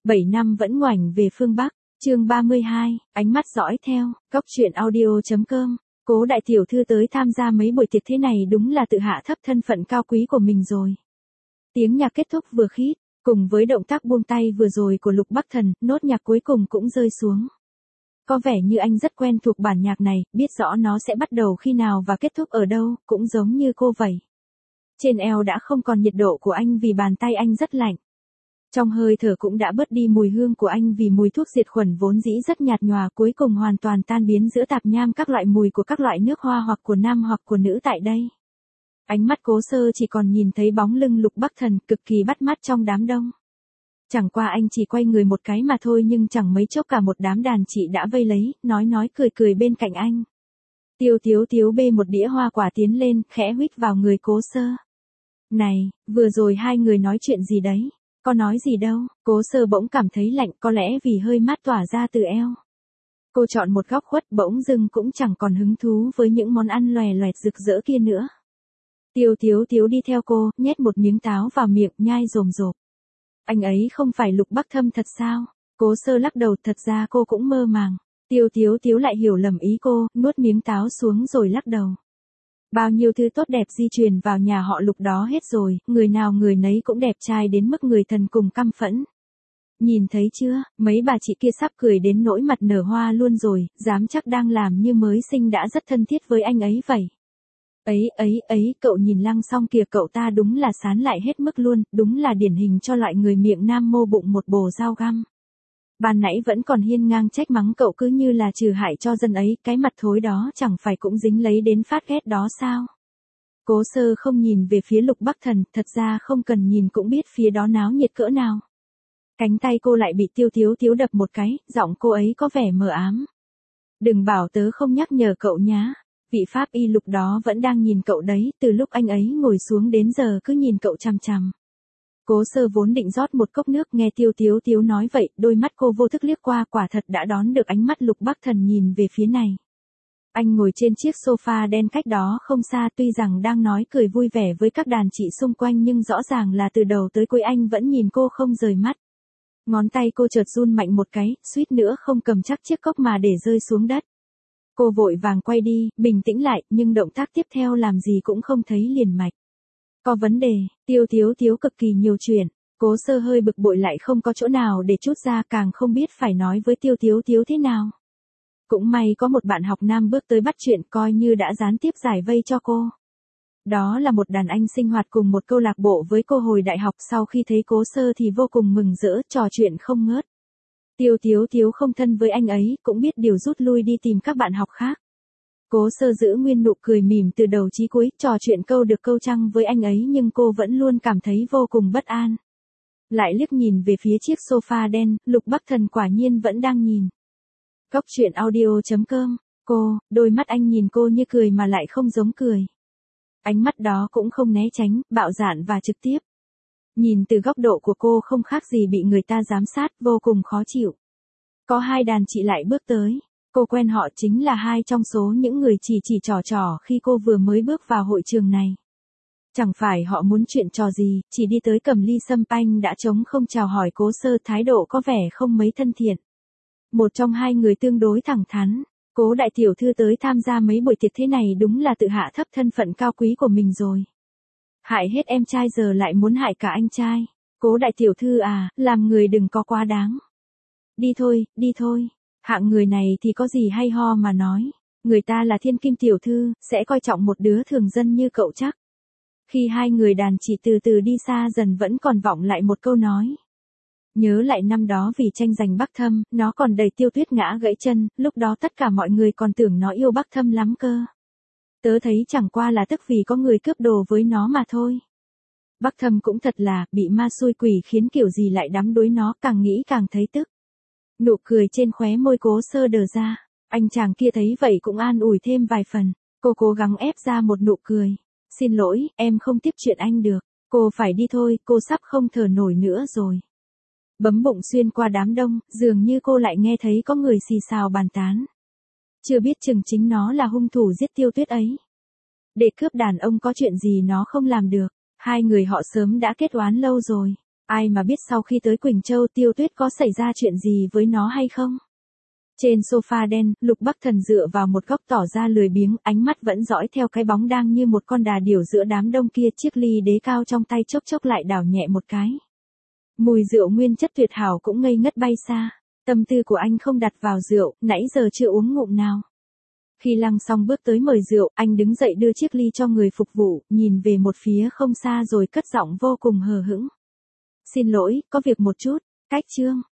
7 năm vẫn ngoảnh về phương Bắc, chương 32, ánh mắt dõi theo, Cóc truyện audio.com. Cố đại tiểu thư tới tham gia mấy buổi tiệc thế này đúng là tự hạ thấp thân phận cao quý của mình rồi. Tiếng nhạc kết thúc vừa khít, cùng với động tác buông tay vừa rồi của Lục Bắc Thần, nốt nhạc cuối cùng cũng rơi xuống. Có vẻ như anh rất quen thuộc bản nhạc này, biết rõ nó sẽ bắt đầu khi nào và kết thúc ở đâu, cũng giống như cô vậy. Trên eo đã không còn nhiệt độ của anh vì bàn tay anh rất lạnh. Trong hơi thở cũng đã bớt đi mùi hương của anh vì mùi thuốc diệt khuẩn vốn dĩ rất nhạt nhòa cuối cùng hoàn toàn tan biến giữa tạp nham các loại mùi của các loại nước hoa hoặc của nam hoặc của nữ tại đây. Ánh mắt Cố Sơ chỉ còn nhìn thấy bóng lưng Lục Bắc Thần cực kỳ bắt mắt trong đám đông. Chẳng qua anh chỉ quay người một cái mà thôi nhưng chẳng mấy chốc cả một đám đàn chị đã vây lấy, nói cười cười bên cạnh anh. Tiêu Tiếu bê một đĩa hoa quả tiến lên, khẽ huých vào người Cố Sơ. Này, vừa rồi hai người nói chuyện gì đấy? Có nói gì đâu, Cố Sơ bỗng cảm thấy lạnh có lẽ vì hơi mát tỏa ra từ eo. Cô chọn một góc khuất bỗng dưng cũng chẳng còn hứng thú với những món ăn lòe loẹt rực rỡ kia nữa. Tiêu Tiếu đi theo cô, nhét một miếng táo vào miệng nhai rồm rộp. Anh ấy không phải Lục Bắc Thâm thật sao? Cố Sơ lắc đầu, thật ra cô cũng mơ màng. Tiêu Tiếu lại hiểu lầm ý cô, nuốt miếng táo xuống rồi lắc đầu. Bao nhiêu thứ tốt đẹp di truyền vào nhà họ Lục đó hết rồi, người nào người nấy cũng đẹp trai đến mức người thần cùng căm phẫn. Nhìn thấy chưa, mấy bà chị kia sắp cười đến nỗi mặt nở hoa luôn rồi, dám chắc đang làm như mới sinh đã rất thân thiết với anh ấy vậy. Ấy, cậu nhìn Lăng Song kìa, cậu ta đúng là sán lại hết mức luôn, đúng là điển hình cho loại người miệng nam mô bụng một bồ dao găm. Ban nãy vẫn còn hiên ngang trách mắng cậu cứ như là trừ hại cho dân ấy, cái mặt thối đó chẳng phải cũng dính lấy đến phát ghét đó sao? Cố Sơ không nhìn về phía Lục Bắc Thần, thật ra không cần nhìn cũng biết phía đó náo nhiệt cỡ nào. Cánh tay cô lại bị Tiêu Tiếu đập một cái, giọng cô ấy có vẻ mờ ám. Đừng bảo tớ không nhắc nhở cậu nhá. Vị pháp y Lục đó vẫn đang nhìn cậu đấy, từ lúc anh ấy ngồi xuống đến giờ cứ nhìn cậu chằm chằm. Cố Sơ vốn định rót một cốc nước, nghe Tiêu Tiếu nói vậy, đôi mắt cô vô thức liếc qua, quả thật đã đón được ánh mắt Lục Bắc Thần nhìn về phía này. Anh ngồi trên chiếc sofa đen cách đó không xa, tuy rằng đang nói cười vui vẻ với các đàn chị xung quanh nhưng rõ ràng là từ đầu tới cuối anh vẫn nhìn cô không rời mắt. Ngón tay cô chợt run mạnh một cái, suýt nữa không cầm chắc chiếc cốc mà để rơi xuống đất. Cô vội vàng quay đi, bình tĩnh lại, nhưng động tác tiếp theo làm gì cũng không thấy liền mạch. Có vấn đề, Tiêu Tiếu cực kỳ nhiều chuyện, Cố Sơ hơi bực bội lại không có chỗ nào để trút ra, càng không biết phải nói với Tiêu Tiếu thế nào. Cũng may có một bạn học nam bước tới bắt chuyện, coi như đã gián tiếp giải vây cho cô. Đó là một đàn anh sinh hoạt cùng một câu lạc bộ với cô hồi đại học, sau khi thấy Cố Sơ thì vô cùng mừng rỡ, trò chuyện không ngớt. Tiêu Tiếu không thân với anh ấy, cũng biết điều rút lui đi tìm các bạn học khác. Cố Sơ giữ nguyên nụ cười mỉm từ đầu chí cuối, trò chuyện câu được câu trăng với anh ấy nhưng cô vẫn luôn cảm thấy vô cùng bất an. Lại liếc nhìn về phía chiếc sofa đen, Lục Bắc Thần quả nhiên vẫn đang nhìn. Cóc truyện audio.com, đôi mắt anh nhìn cô như cười mà lại không giống cười. Ánh mắt đó cũng không né tránh, bạo dạn và trực tiếp. Nhìn từ góc độ của cô không khác gì bị người ta giám sát, vô cùng khó chịu. Có hai đàn chị lại bước tới. Cô quen họ, chính là hai trong số những người chỉ trò khi cô vừa mới bước vào hội trường này. Chẳng phải họ muốn chuyện trò gì, chỉ đi tới cầm ly sâm panh đã trống không chào hỏi Cố Sơ, thái độ có vẻ không mấy thân thiện. Một trong hai người tương đối thẳng thắn, Cố đại tiểu thư tới tham gia mấy buổi tiệc thế này đúng là tự hạ thấp thân phận cao quý của mình rồi. Hại hết em trai giờ lại muốn hại cả anh trai. Cố đại tiểu thư à, làm người đừng có quá đáng. Đi thôi. Hạng người này thì có gì hay ho mà nói. Người ta là thiên kim tiểu thư, sẽ coi trọng một đứa thường dân như cậu chắc. Khi hai người đàn chị từ từ đi xa dần vẫn còn vọng lại một câu nói. Nhớ lại năm đó vì tranh giành Bắc Thâm, nó còn đẩy Tiêu Tuyết ngã gãy chân, lúc đó tất cả mọi người còn tưởng nó yêu Bắc Thâm lắm cơ. Tớ thấy chẳng qua là tức vì có người cướp đồ với nó mà thôi. Bắc Thâm cũng thật là, bị ma xui quỷ khiến kiểu gì lại đắm đuối nó, càng nghĩ càng thấy tức. Nụ cười trên khóe môi Cố Sơ đờ ra, anh chàng kia thấy vậy cũng an ủi thêm vài phần, cô cố gắng ép ra một nụ cười. Xin lỗi, em không tiếp chuyện anh được, cô phải đi thôi, cô sắp không thở nổi nữa rồi. Bấm bụng xuyên qua đám đông, dường như cô lại nghe thấy có người xì xào bàn tán. Chưa biết chừng chính nó là hung thủ giết Tiêu Tuyết ấy. Để cướp đàn ông có chuyện gì nó không làm được, hai người họ sớm đã kết oán lâu rồi. Ai mà biết sau khi tới Quỳnh Châu Tiêu Tuyết có xảy ra chuyện gì với nó hay không? Trên sofa đen, Lục Bắc Thần dựa vào một góc tỏ ra lười biếng, ánh mắt vẫn dõi theo cái bóng đang như một con đà điểu giữa đám đông kia, chiếc ly đế cao trong tay chốc chốc lại đảo nhẹ một cái. Mùi rượu nguyên chất tuyệt hảo cũng ngây ngất bay xa, tâm tư của anh không đặt vào rượu, nãy giờ chưa uống ngụm nào. Khi Lăng Song bước tới mời rượu, anh đứng dậy đưa chiếc ly cho người phục vụ, nhìn về một phía không xa rồi cất giọng vô cùng hờ hững. Xin lỗi, có việc một chút, cách Trương.